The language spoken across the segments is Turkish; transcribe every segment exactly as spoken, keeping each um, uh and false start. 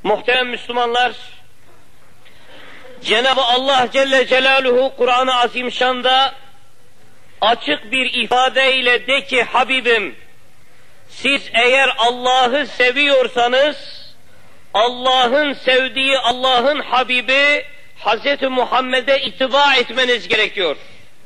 Muhterem Müslümanlar, Cenab-ı Allah Celle Celaluhu Kur'an-ı Azimşan'da açık bir ifadeyle de ki Habibim, siz eğer Allah'ı seviyorsanız Allah'ın sevdiği Allah'ın Habibi Hazreti Muhammed'e ittiba etmeniz gerekiyor.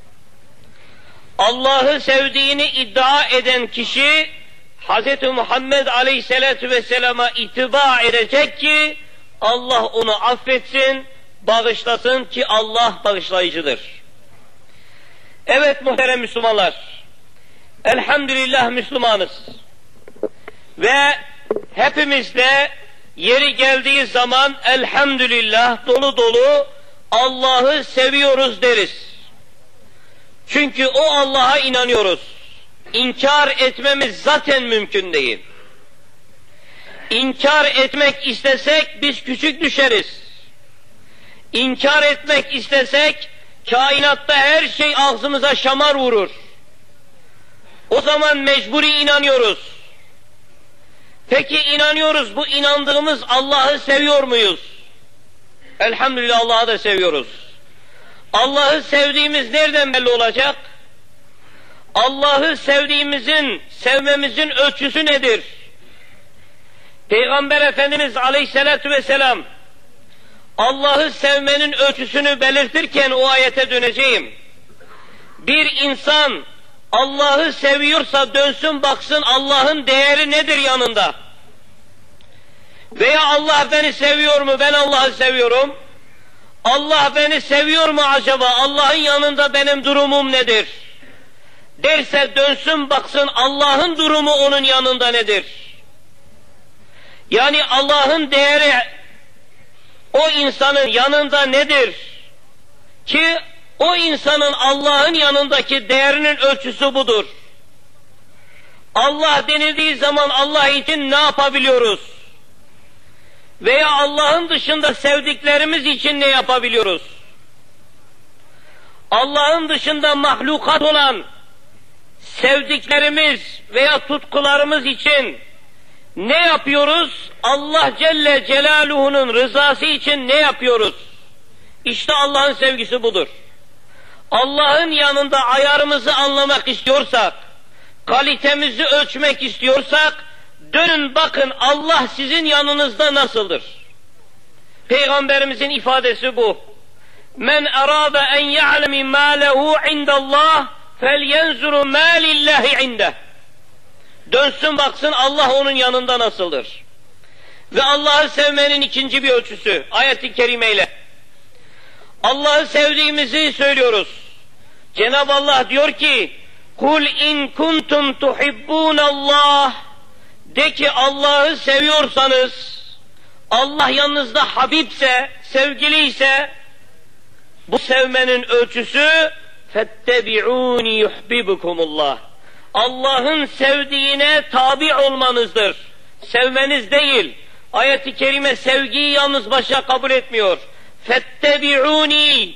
Allah'ı sevdiğini iddia eden kişi Hazreti Muhammed Aleyhisselatü Vesselam'a ittiba edecek ki Allah onu affetsin, bağışlasın ki Allah bağışlayıcıdır. Evet muhterem Müslümanlar, elhamdülillah Müslümanız ve hepimiz de yeri geldiği zaman elhamdülillah dolu dolu Allah'ı seviyoruz deriz. Çünkü o Allah'a inanıyoruz. İnkar etmemiz zaten mümkün değil. İnkar etmek istesek biz küçük düşeriz. İnkar etmek istesek kainatta her şey ağzımıza şamar vurur. O zaman mecburi inanıyoruz. Peki inanıyoruz, bu inandığımız Allah'ı seviyor muyuz? Elhamdülillah Allah'ı da seviyoruz. Allah'ı sevdiğimiz nereden belli olacak? Allah'ı sevdiğimizin, sevmemizin ölçüsü nedir? Peygamber Efendimiz Aleyhisselatü Vesselam Allah'ı sevmenin ölçüsünü belirtirken o ayete döneceğim. Bir insan Allah'ı seviyorsa dönsün baksın Allah'ın değeri nedir yanında? Veya Allah beni seviyor mu? Ben Allah'ı seviyorum. Allah beni seviyor mu acaba? Allah'ın yanında benim durumum nedir? Derse dönsün baksın Allah'ın durumu onun yanında nedir? Yani Allah'ın değeri o insanın yanında nedir? Ki o insanın Allah'ın yanındaki değerinin ölçüsü budur. Allah denildiği zaman Allah için ne yapabiliyoruz? Veya Allah'ın dışında sevdiklerimiz için ne yapabiliyoruz? Allah'ın dışında mahlukat olan sevdiklerimiz veya tutkularımız için ne yapıyoruz? Allah Celle Celaluhu'nun rızası için ne yapıyoruz? İşte Allah'ın sevgisi budur. Allah'ın yanında ayarımızı anlamak istiyorsak, kalitemizi ölçmek istiyorsak, dönün bakın Allah sizin yanınızda nasıldır? Peygamberimizin ifadesi bu. Men arada en ya'lemi ma lehu indallah felyenzuru ma lillahi inde. Dönsün baksın Allah onun yanında nasıldır? Ve Allah'ı sevmenin ikinci bir ölçüsü ayet-i kerimeyle. Allah'ı sevdiğimizi söylüyoruz. Cenab-ı Allah diyor ki: "Kul in kuntum tuhibbunallah." De ki Allah'ı seviyorsanız, Allah yanınızda Habibse, sevgiliyse, bu sevmenin ölçüsü fettebi'uni yuhibbukumullah. Allah'ın sevdiğine tabi olmanızdır. Sevmeniz değil. Ayet-i kerime sevgiyi yalnız başa kabul etmiyor. Fettebi'uni,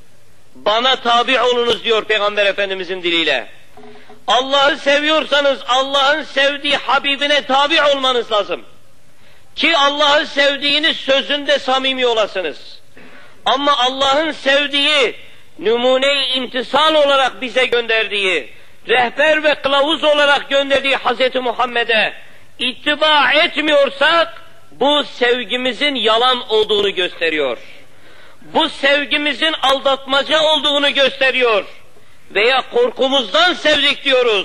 bana tabi olunuz diyor Peygamber Efendimizin diliyle. Allah'ı seviyorsanız Allah'ın sevdiği Habibine tabi olmanız lazım. Ki Allah'ı sevdiğiniz sözünde samimi olasınız. Ama Allah'ın sevdiği, numune-i imtisal olarak bize gönderdiği, rehber ve kılavuz olarak gönderdiği Hazreti Muhammed'e ittiba etmiyorsak, bu sevgimizin yalan olduğunu gösteriyor. Bu sevgimizin aldatmaca olduğunu gösteriyor. Veya korkumuzdan sevdik diyoruz.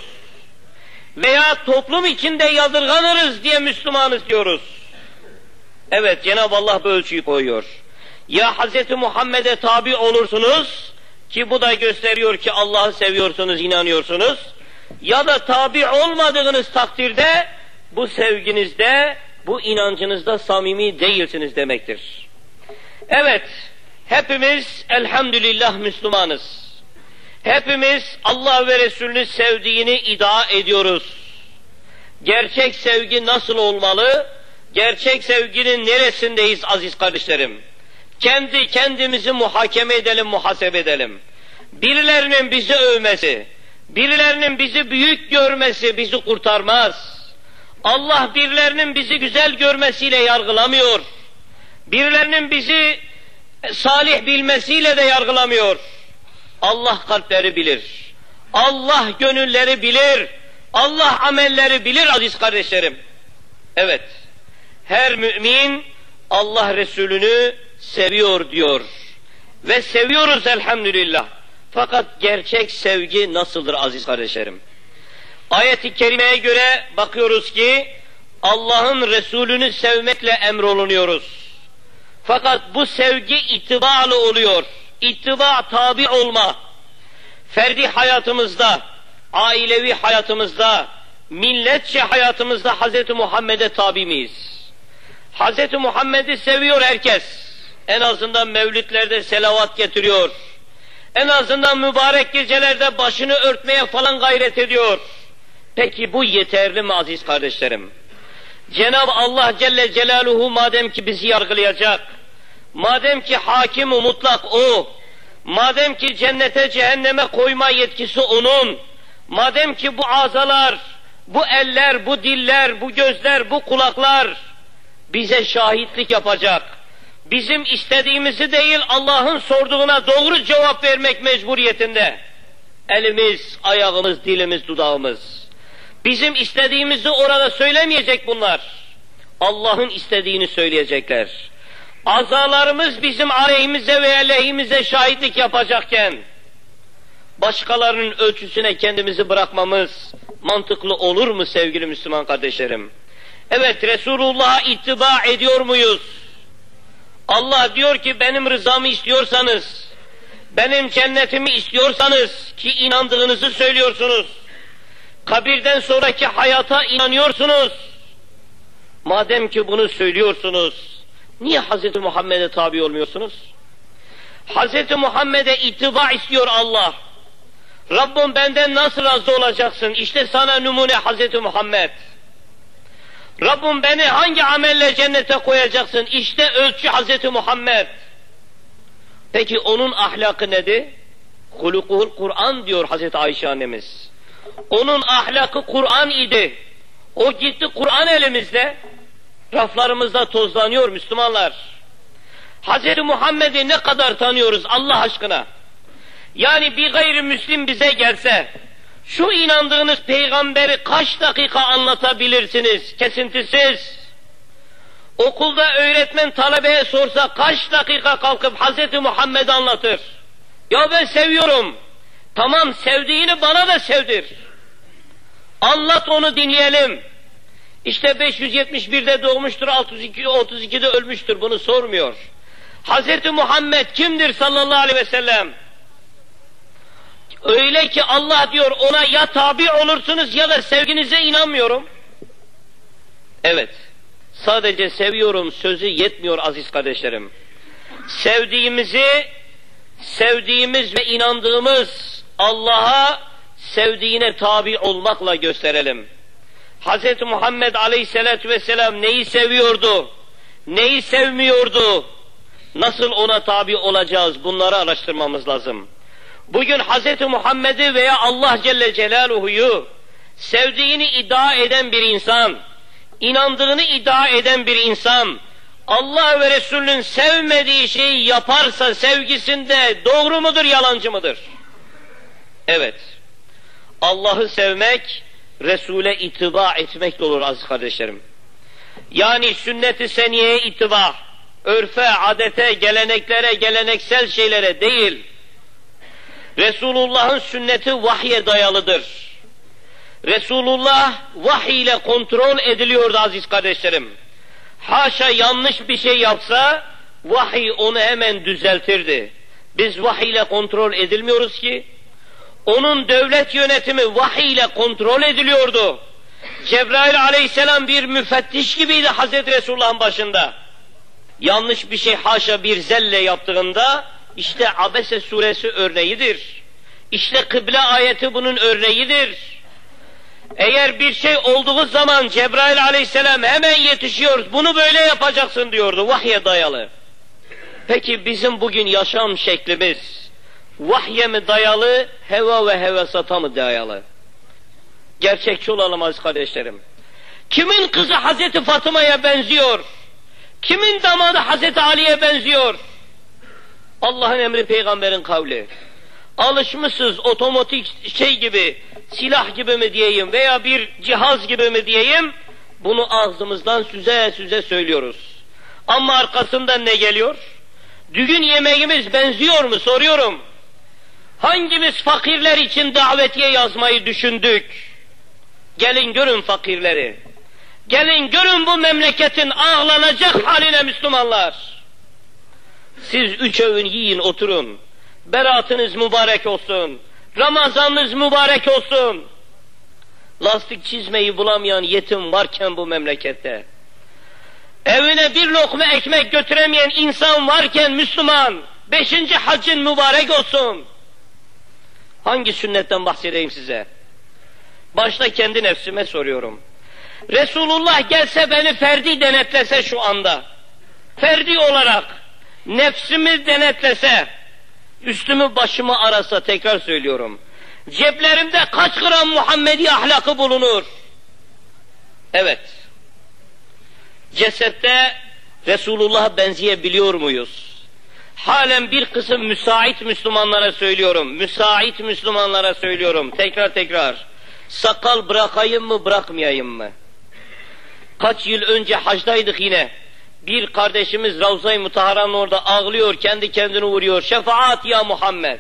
Veya toplum içinde yadırganırız diye Müslümanız diyoruz. Evet, Cenab-ı Allah bu ölçüyü koyuyor. Ya Hazreti Muhammed'e tabi olursunuz ki bu da gösteriyor ki Allah'ı seviyorsunuz, inanıyorsunuz. Ya da tabi olmadığınız takdirde bu sevginizde, bu inancınızda samimi değilsiniz demektir. Evet, hepimiz elhamdülillah Müslümanız. Hepimiz Allah ve Resulünü sevdiğini iddia ediyoruz. Gerçek sevgi nasıl olmalı? Gerçek sevginin neresindeyiz aziz kardeşlerim? Kendi kendimizi muhakeme edelim, muhasebe edelim. Birilerinin bizi övmesi, birilerinin bizi büyük görmesi bizi kurtarmaz. Allah birilerinin bizi güzel görmesiyle yargılamıyor. Birilerinin bizi salih bilmesiyle de yargılamıyor. Allah kalpleri bilir. Allah gönülleri bilir. Allah amelleri bilir aziz kardeşlerim. Evet, her mümin Allah Resulü'nü seviyor diyor. Ve seviyoruz elhamdülillah. Fakat gerçek sevgi nasıldır aziz kardeşlerim? Ayet-i kerimeye göre bakıyoruz ki Allah'ın Resulü'nü sevmekle emrolunuyoruz. Fakat bu sevgi ittibalı oluyor. İttiba, tabi olma. Ferdi hayatımızda, ailevi hayatımızda, milletçe hayatımızda Hazreti Muhammed'e tabi miyiz? Hazreti Muhammed'i seviyor herkes. En azından mevlütlerde selavat getiriyor. En azından mübarek gecelerde başını örtmeye falan gayret ediyor. Peki bu yeterli mi aziz kardeşlerim? Cenab-ı Allah Celle Celaluhu madem ki bizi yargılayacak, madem ki hakim-i mutlak O, madem ki cennete cehenneme koyma yetkisi O'nun, madem ki bu azalar, bu eller, bu diller, bu gözler, bu kulaklar bize şahitlik yapacak, bizim istediğimizi değil Allah'ın sorduğuna doğru cevap vermek mecburiyetinde, elimiz, ayağımız, dilimiz, dudağımız, bizim istediğimizi orada söylemeyecek bunlar, Allah'ın istediğini söyleyecekler. Azalarımız bizim aleyhimize veya lehimize şahitlik yapacakken, başkalarının ölçüsüne kendimizi bırakmamız mantıklı olur mu sevgili Müslüman kardeşlerim? Evet, Resulullah'a ittiba ediyor muyuz? Allah diyor ki benim rızamı istiyorsanız, benim cennetimi istiyorsanız ki inandığınızı söylüyorsunuz, kabirden sonraki hayata inanıyorsunuz, madem ki bunu söylüyorsunuz, niye Hazreti Muhammed'e tabi olmuyorsunuz? Hazreti Muhammed'e ittiba istiyor Allah. Rabbim benden nasıl razı olacaksın? İşte sana numune Hazreti Muhammed. Rabbim beni hangi amelle cennete koyacaksın? İşte ölçü Hazreti Muhammed. Peki onun ahlakı nedir? Hulukuhul Kur'an diyor Hazreti Ayşe annemiz. Onun ahlakı Kur'an idi. O gitti Kur'an elimizde. Raflarımızda tozlanıyor Müslümanlar. Hazreti Muhammed'i ne kadar tanıyoruz Allah aşkına? Yani bir gayrimüslim bize gelse, şu inandığınız peygamberi kaç dakika anlatabilirsiniz kesintisiz? Okulda öğretmen talebeye sorsa kaç dakika kalkıp Hazreti Muhammed'i anlatır? Ya ben seviyorum. Tamam, sevdiğini bana da sevdir. Anlat, onu dinleyelim. İşte beş yüz yetmiş bir'de doğmuştur, altı yüz iki, otuz iki'de ölmüştür, bunu sormuyor. Hazreti Muhammed kimdir sallallahu aleyhi ve sellem? Öyle ki Allah diyor ona ya tabi olursunuz ya da sevginize inanmıyorum. Evet, sadece seviyorum sözü yetmiyor aziz kardeşlerim. Sevdiğimizi, sevdiğimiz ve inandığımız Allah'a sevdiğine tabi olmakla gösterelim. Hazreti Muhammed Aleyhisselatü Vesselam neyi seviyordu, neyi sevmiyordu, nasıl ona tabi olacağız, bunları araştırmamız lazım. Bugün Hazreti Muhammed'i veya Allah Celle Celaluhu'yu sevdiğini iddia eden bir insan, inandığını iddia eden bir insan, Allah ve Resulünün sevmediği şeyi yaparsa sevgisinde doğru mudur, yalancı mıdır? Evet, Allah'ı sevmek, Resul'e ittiba etmek de olur aziz kardeşlerim. Yani sünnet-i seniyeye ittiba, örfe, adete, geleneklere, geleneksel şeylere değil, Resulullah'ın sünneti vahye dayalıdır. Resulullah vahiy ile kontrol ediliyordu aziz kardeşlerim. Haşa yanlış bir şey yapsa, vahiy onu hemen düzeltirdi. Biz vahiy ile kontrol edilmiyoruz ki, onun devlet yönetimi vahiy ile kontrol ediliyordu. Cebrail aleyhisselam bir müfettiş gibiydi Hazreti Resulullah'ın başında. Yanlış bir şey haşa bir zelle yaptığında, İşte Abese suresi örneğidir. İşte kıble ayeti bunun örneğidir. Eğer bir şey olduğu zaman Cebrail aleyhisselam hemen yetişiyor, bunu böyle yapacaksın diyordu, vahye dayalı. Peki bizim bugün yaşam şeklimiz, vahye mi dayalı, heva ve hevesata mı dayalı? Gerçekçi olalım aziz kardeşlerim. Kimin kızı Hazreti Fatıma'ya benziyor? Kimin damadı Hazreti Ali'ye benziyor? Allah'ın emri, peygamberin kavli. Alışmışız otomatik şey gibi, silah gibi mi diyeyim veya bir cihaz gibi mi diyeyim, bunu ağzımızdan süze süze söylüyoruz. Ama arkasından ne geliyor? Düğün yemeğimiz benziyor mu soruyorum. Hangimiz fakirler için davetiye yazmayı düşündük? Gelin görün fakirleri. Gelin görün bu memleketin ağlanacak haline Müslümanlar. Siz üç öğün yiyin, oturun. Beratınız mübarek olsun. Ramazanınız mübarek olsun. Lastik çizmeyi bulamayan yetim varken bu memlekette, evine bir lokma ekmek götüremeyen insan varken Müslüman, beşinci haccın mübarek olsun. Hangi sünnetten bahsedeyim size? Başta kendi nefsime soruyorum. Resulullah gelse beni ferdi denetlese şu anda, ferdi olarak nefsimi denetlese, üstümü başımı arasa, tekrar söylüyorum, ceplerimde kaç gram Muhammedi ahlakı bulunur? Evet. Cesette Resulullah'a benzeyebiliyor muyuz? Halen bir kısım müsait Müslümanlara söylüyorum, müsait Müslümanlara söylüyorum, tekrar tekrar. Sakal bırakayım mı, bırakmayayım mı? Kaç yıl önce hacdaydık yine. Bir kardeşimiz Ravza-i Mutahara'nın orada ağlıyor, kendi kendini vuruyor. Şefaat ya Muhammed.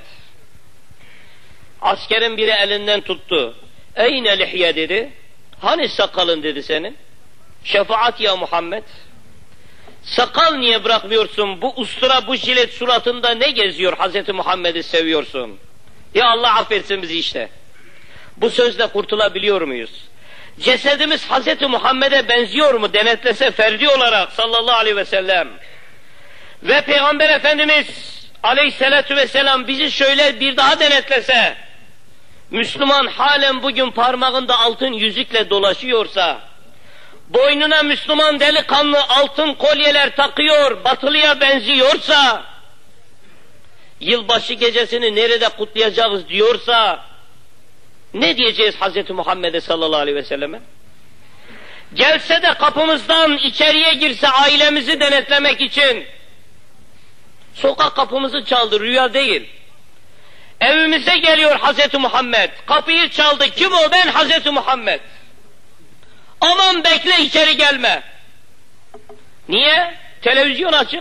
Askerin biri elinden tuttu. Eyne lihye dedi. Hani sakalın dedi senin? Şefaat ya Muhammed. Sakal niye bırakmıyorsun? Bu ustura, bu jilet suratında ne geziyor? Hazreti Muhammed'i seviyorsun. Ya Allah affetsin bizi işte. Bu sözle kurtulabiliyor muyuz? Cesedimiz Hazreti Muhammed'e benziyor mu? Denetlese ferdi olarak sallallahu aleyhi ve sellem. Ve Peygamber Efendimiz aleyhissalatu vesselam bizi şöyle bir daha denetlese, Müslüman halen bugün parmağında altın yüzükle dolaşıyorsa, boynuna Müslüman delikanlı altın kolyeler takıyor, batılıya benziyorsa, yılbaşı gecesini nerede kutlayacağız diyorsa, ne diyeceğiz Hazreti Muhammed'e sallallahu aleyhi ve selleme? Gelse de kapımızdan içeriye girse ailemizi denetlemek için, sokak kapımızı çaldı, rüya değil. Evimize geliyor Hazreti Muhammed, kapıyı çaldı, kim o? Ben Hazreti Muhammed. Aman bekle, içeri gelme. Niye? Televizyon açık.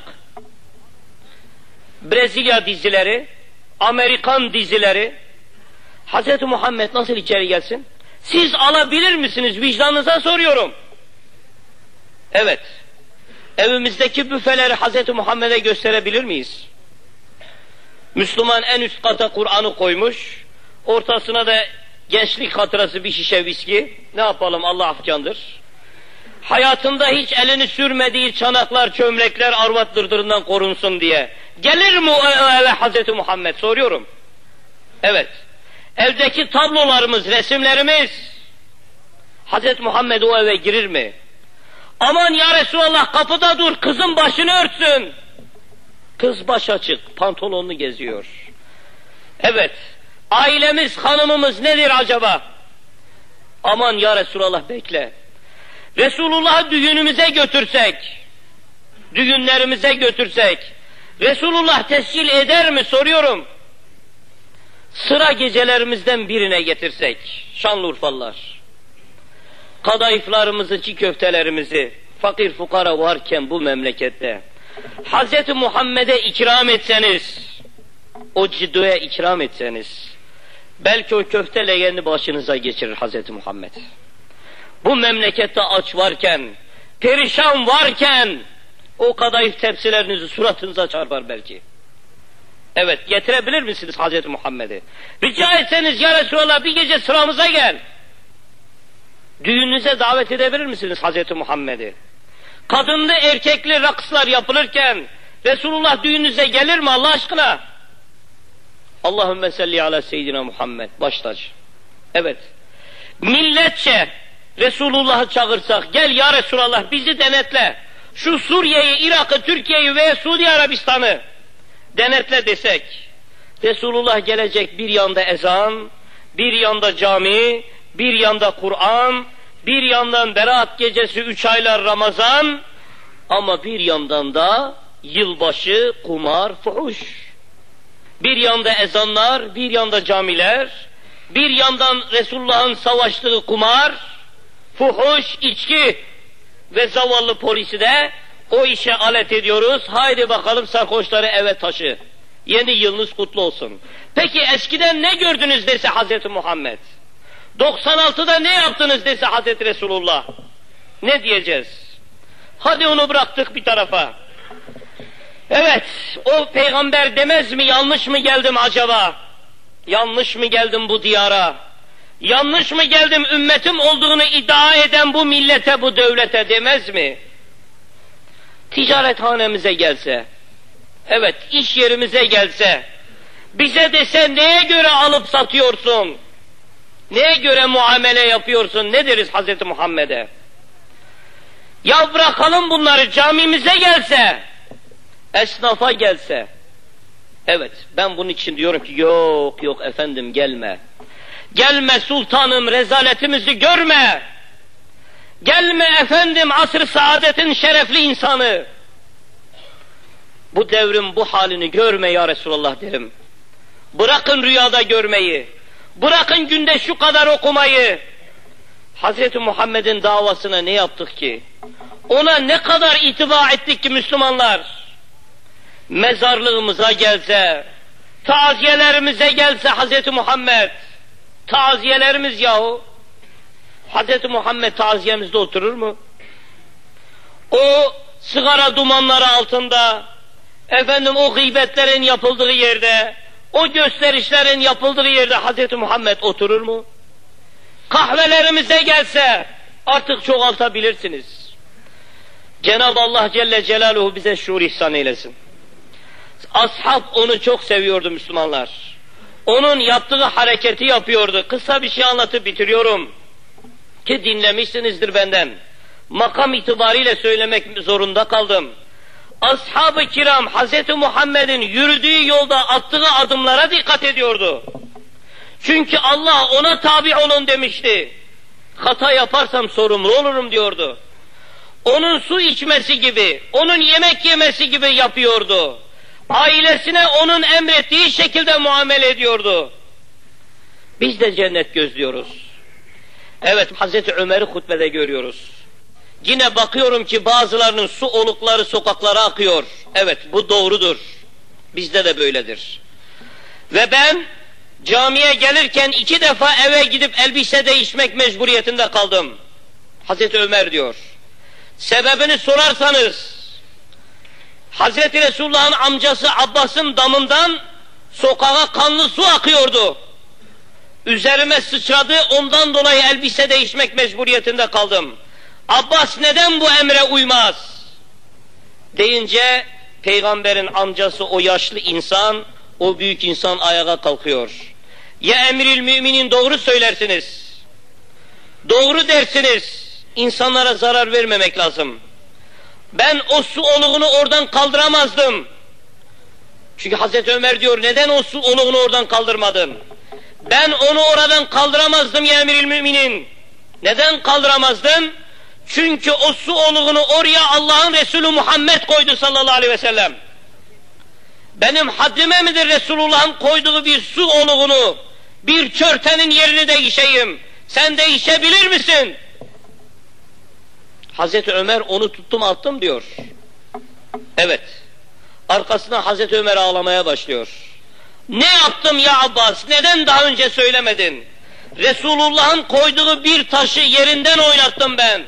Brezilya dizileri, Amerikan dizileri. Hazreti Muhammed nasıl içeri gelsin? Siz alabilir misiniz? Vicdanınıza soruyorum. Evet. Evimizdeki büfeleri Hazreti Muhammed'e gösterebilir miyiz? Müslüman en üst kata Kur'an'ı koymuş, ortasına da gençlik hatırası bir şişe viski. Ne yapalım, Allah afkandır. Hayatında hiç elini sürmediği çanaklar, çömlekler arvat dırdırından korunsun diye. Gelir mi o eve Hazreti Muhammed? Soruyorum. Evet. Evdeki tablolarımız, resimlerimiz, Hazreti Muhammed o eve girir mi? Aman ya Resulallah kapıda dur, kızın başını örtsün. Kız baş açık, pantolonunu geziyor. Evet, ailemiz, hanımımız nedir acaba? Aman ya Resulallah bekle. Resulullah'ı düğünümüze götürsek, düğünlerimize götürsek, Resulullah tescil eder mi soruyorum. Sıra gecelerimizden birine getirsek, Şanlıurfalılar, kadayıflarımızı, çiğ köftelerimizi, fakir fukara varken bu memlekette, Hazreti Muhammed'e ikram etseniz, o ciddoya ikram etseniz, belki o köfte leğenini başınıza geçirir Hazreti Muhammed. Bu memlekette aç varken, perişan varken, o kadayıf tepsilerinizi suratınıza çarpar belki. Evet, getirebilir misiniz Hazreti Muhammed'i? Rica etseniz ya Resulallah bir gece sıramıza gel. Düğününüze davet edebilir misiniz Hazreti Muhammed'i? Kadınlı erkekli rakslar yapılırken Resulullah düğününüze gelir mi Allah aşkına? Allahümme salli ala seyyidina Muhammed, baş tacı. Evet, milletçe Resulullah'ı çağırsak, gel ya Resulallah bizi denetle, şu Suriye'yi, Irak'ı, Türkiye'yi ve Suudi Arabistan'ı denetle desek, Resulullah gelecek, bir yanda ezan, bir yanda cami, bir yanda Kur'an, bir yandan Berat gecesi, üç aylar Ramazan, Ama bir yandan da yılbaşı, kumar, fuhuş. Bir yanda ezanlar, bir yanda camiler, bir yandan Resulullah'ın savaştığı kumar, fuhuş, içki ve zavallı polisi de o işe alet ediyoruz. Haydi bakalım sarhoşları eve taşı. Yeni yılınız kutlu olsun. Peki eskiden ne gördünüz dese Hazreti Muhammed? doksan altıda ne yaptınız dese Hazreti Resulullah? Ne diyeceğiz? Hadi onu bıraktık bir tarafa. Evet, o peygamber demez mi, yanlış mı geldim acaba? Yanlış mı geldim bu diyara? Yanlış mı geldim ümmetim olduğunu iddia eden bu millete, bu devlete demez mi? Ticarethanemize gelse, evet iş yerimize gelse, bize dese neye göre alıp satıyorsun? Neye göre muamele yapıyorsun? Ne deriz Hazreti Muhammed'e? Ya bırakalım bunları, camimize gelse, esnafa gelse. Evet, ben bunun için diyorum ki yok yok efendim gelme. Gelme sultanım, rezaletimizi görme. Gelme efendim asr-ı saadetin şerefli insanı. Bu devrin bu halini görme ya Resulallah derim. Bırakın rüyada görmeyi. Bırakın günde şu kadar okumayı. Hazreti Muhammed'in davasına ne yaptık ki? Ona ne kadar itibar ettik ki Müslümanlar? Mezarlığımıza gelse, taziyelerimize gelse Hazreti Muhammed, taziyelerimiz yahu, Hazreti Muhammed taziyemizde oturur mu? O sigara dumanları altında, efendim o gıybetlerin yapıldığı yerde, o gösterişlerin yapıldığı yerde Hazreti Muhammed oturur mu? Kahvelerimize gelse artık çoğaltabilirsiniz. Cenab-ı Allah Celle Celaluhu bize şuur ihsan eylesin. Ashab onu çok seviyordu Müslümanlar. Onun yaptığı hareketi yapıyordu. Kısa bir şey anlatıp bitiriyorum. Ki dinlemişsinizdir benden. Makam itibariyle söylemek zorunda kaldım. Ashab-ı kiram Hazreti Muhammed'in yürüdüğü yolda attığı adımlara dikkat ediyordu. Çünkü Allah ona tabi olun demişti. Hata yaparsam sorumlu olurum diyordu. Onun su içmesi gibi, onun yemek yemesi gibi yapıyordu. Ailesine onun emrettiği şekilde muamele ediyordu. Biz de cennet gözlüyoruz. Evet, Hazreti Ömer'i hutbede görüyoruz. Yine bakıyorum ki bazılarının su olukları sokaklara akıyor. Evet, bu doğrudur. Bizde de böyledir. Ve ben camiye gelirken iki defa eve gidip elbise değişmek mecburiyetinde kaldım. Hazreti Ömer diyor. Sebebini sorarsanız, Hazreti Resulullah'ın amcası Abbas'ın damından sokağa kanlı su akıyordu. Üzerime sıçradı, ondan dolayı elbise değişmek mecburiyetinde kaldım. Abbas neden bu emre uymaz? Deyince peygamberin amcası o yaşlı insan, o büyük insan ayağa kalkıyor. Ya emiril müminin doğru söylersiniz. Doğru dersiniz. İnsanlara zarar vermemek lazım. Ben o su oluğunu oradan kaldıramazdım. Çünkü Hazreti Ömer diyor, neden o su oluğunu oradan kaldırmadın? Ben onu oradan kaldıramazdım ya emiril müminin. Neden kaldıramazdın? Çünkü o su oluğunu oraya Allah'ın Resulü Muhammed koydu sallallahu aleyhi ve sellem. Benim haddime midir Resulullah'ın koyduğu bir su oluğunu, bir çörtenin yerini değişeyim? Sen değişebilir misin? Hazreti Ömer onu tuttum attım diyor. Evet. Arkasından Hazreti Ömer ağlamaya başlıyor. Ne yaptım ya Abbas? Neden daha önce söylemedin? Resulullah'ın koyduğu bir taşı yerinden oynattım ben.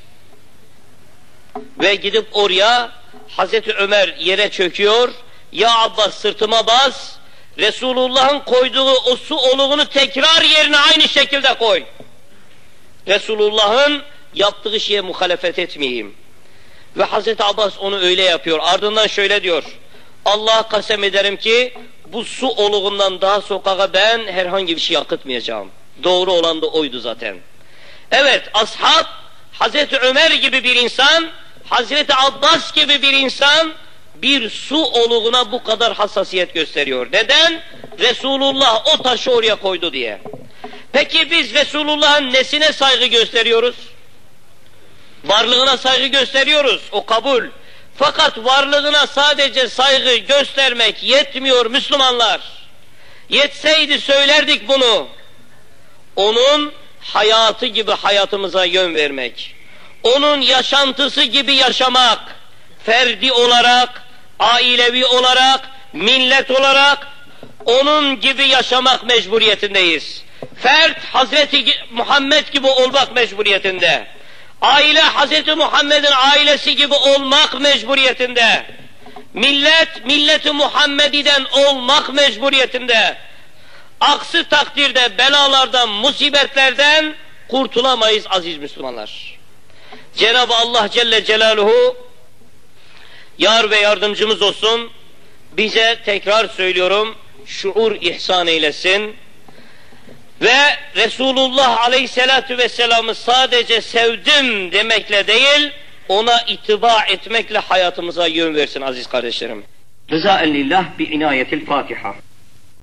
Ve gidip oraya Hazreti Ömer yere çöküyor. Ya Abbas sırtıma bas. Resulullah'ın koyduğu o su oluğunu tekrar yerine aynı şekilde koy. Resulullah'ın yaptığı şeye muhalefet etmeyeyim. Ve Hazreti Abbas onu öyle yapıyor. Ardından şöyle diyor. Allah'a kasem ederim ki bu su oluğundan daha sokağa ben herhangi bir şey akıtmayacağım. Doğru olan da oydu zaten. Evet, ashab Hazreti Ömer gibi bir insan, Hazreti Abbas gibi bir insan bir su oluğuna bu kadar hassasiyet gösteriyor. Neden? Resulullah o taşı oraya koydu diye. Peki biz Resulullah'ın nesine saygı gösteriyoruz? Varlığına saygı gösteriyoruz, o kabul. Fakat varlığına sadece saygı göstermek yetmiyor Müslümanlar. Yetseydi söylerdik bunu. Onun hayatı gibi hayatımıza yön vermek. Onun yaşantısı gibi yaşamak. Ferdi olarak, ailevi olarak, millet olarak onun gibi yaşamak mecburiyetindeyiz. Fert Hazreti Muhammed gibi olmak mecburiyetinde. Aile Hazreti Muhammed'in ailesi gibi olmak mecburiyetinde. Millet milleti Muhammedi'den olmak mecburiyetinde. Aksi takdirde belalardan, musibetlerden kurtulamayız aziz Müslümanlar. Cenab-ı Allah Celle Celaluhu yar ve yardımcımız olsun. Bize tekrar söylüyorum, şuur ihsan eylesin. Ve Resulullah Aleyhisselatü Vesselam'ı sadece sevdim demekle değil, ona itiba etmekle hayatımıza yön versin aziz kardeşlerim. Rızaen lillah bi inayetil Fatiha.